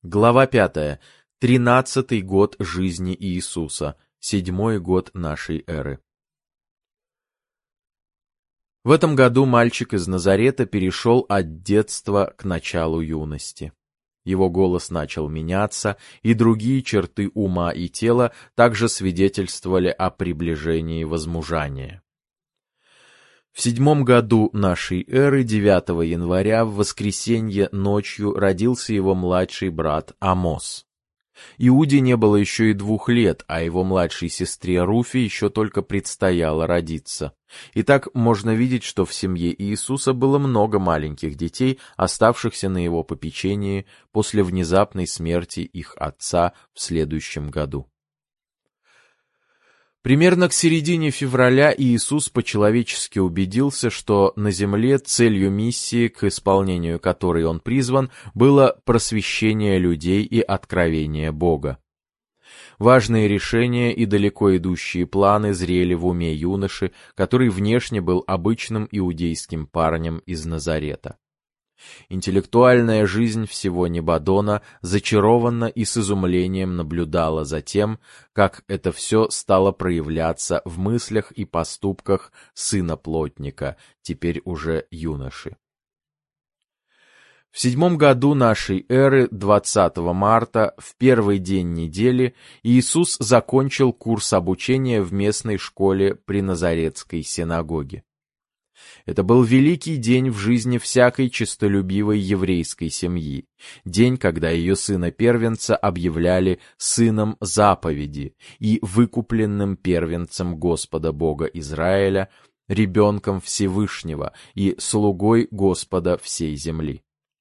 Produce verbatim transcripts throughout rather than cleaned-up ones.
Глава пятая. Тринадцатый год жизни Иисуса. Седьмой год нашей эры. В этом году мальчик из Назарета перешел от детства к началу юности. Его голос начал меняться, и другие черты ума и тела также свидетельствовали о приближении возмужания. В седьмом году нашей эры, девятого января, в воскресенье ночью родился его младший брат Амос. Иуде не было еще и двух лет, а его младшей сестре Руфе еще только предстояло родиться. Итак, можно видеть, что в семье Иисуса было много маленьких детей, оставшихся на его попечении после внезапной смерти их отца в следующем году. Примерно к середине февраля Иисус по-человечески убедился, что на земле целью миссии, к исполнению которой он призван, было просвещение людей и откровение Бога. Важные решения и далеко идущие планы зрели в уме юноши, который внешне был обычным иудейским парнем из Назарета. Интеллектуальная жизнь всего Небадона зачарованно и с изумлением наблюдала за тем, как это все стало проявляться в мыслях и поступках сына плотника, теперь уже юноши. В седьмом году нашей эры, двадцатого марта, в первый день недели, Иисус закончил курс обучения в местной школе при Назаретской синагоге. Это был великий день в жизни всякой честолюбивой еврейской семьи, день, когда ее сына-первенца объявляли сыном заповеди и выкупленным первенцем Господа Бога Израиля, ребенком Всевышнего и слугой Господа всей земли.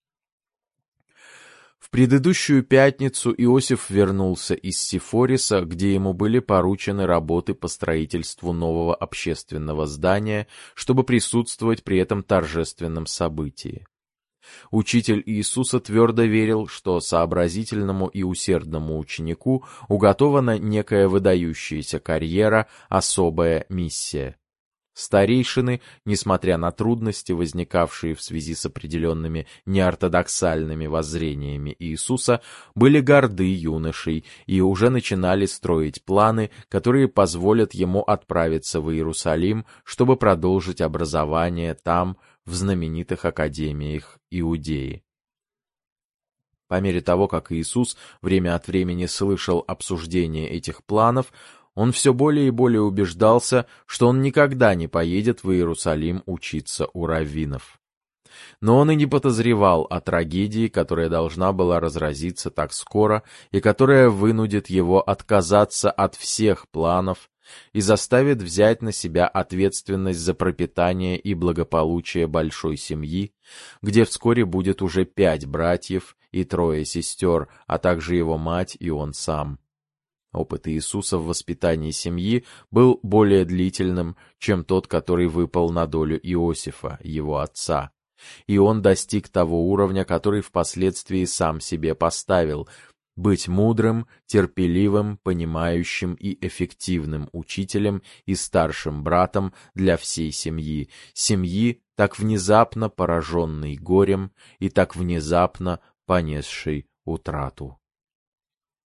В предыдущую пятницу Иосиф вернулся из Сифориса, где ему были поручены работы по строительству нового общественного здания, чтобы присутствовать при этом торжественном событии. Учитель Иисуса твердо верил, что сообразительному и усердному ученику уготована некая выдающаяся карьера, особая миссия. Старейшины, несмотря на трудности, возникавшие в связи с определенными неортодоксальными воззрениями Иисуса, были горды юношей и уже начинали строить планы, которые позволят ему отправиться в Иерусалим, чтобы продолжить образование там, в знаменитых академиях Иудеи. По мере того, как Иисус время от времени слышал обсуждение этих планов, он все более и более убеждался, что он никогда не поедет в Иерусалим учиться у раввинов. Но он и не подозревал о трагедии, которая должна была разразиться так скоро и которая вынудит его отказаться от всех планов и заставит взять на себя ответственность за пропитание и благополучие большой семьи, где вскоре будет уже пять братьев и трое сестер, а также его мать и он сам. Опыт Иисуса в воспитании семьи был более длительным, чем тот, который выпал на долю Иосифа, его отца. И он достиг того уровня, который впоследствии сам себе поставил — быть мудрым, терпеливым, понимающим и эффективным учителем и старшим братом для всей семьи, семьи, так внезапно пораженной горем и так внезапно понесшей утрату.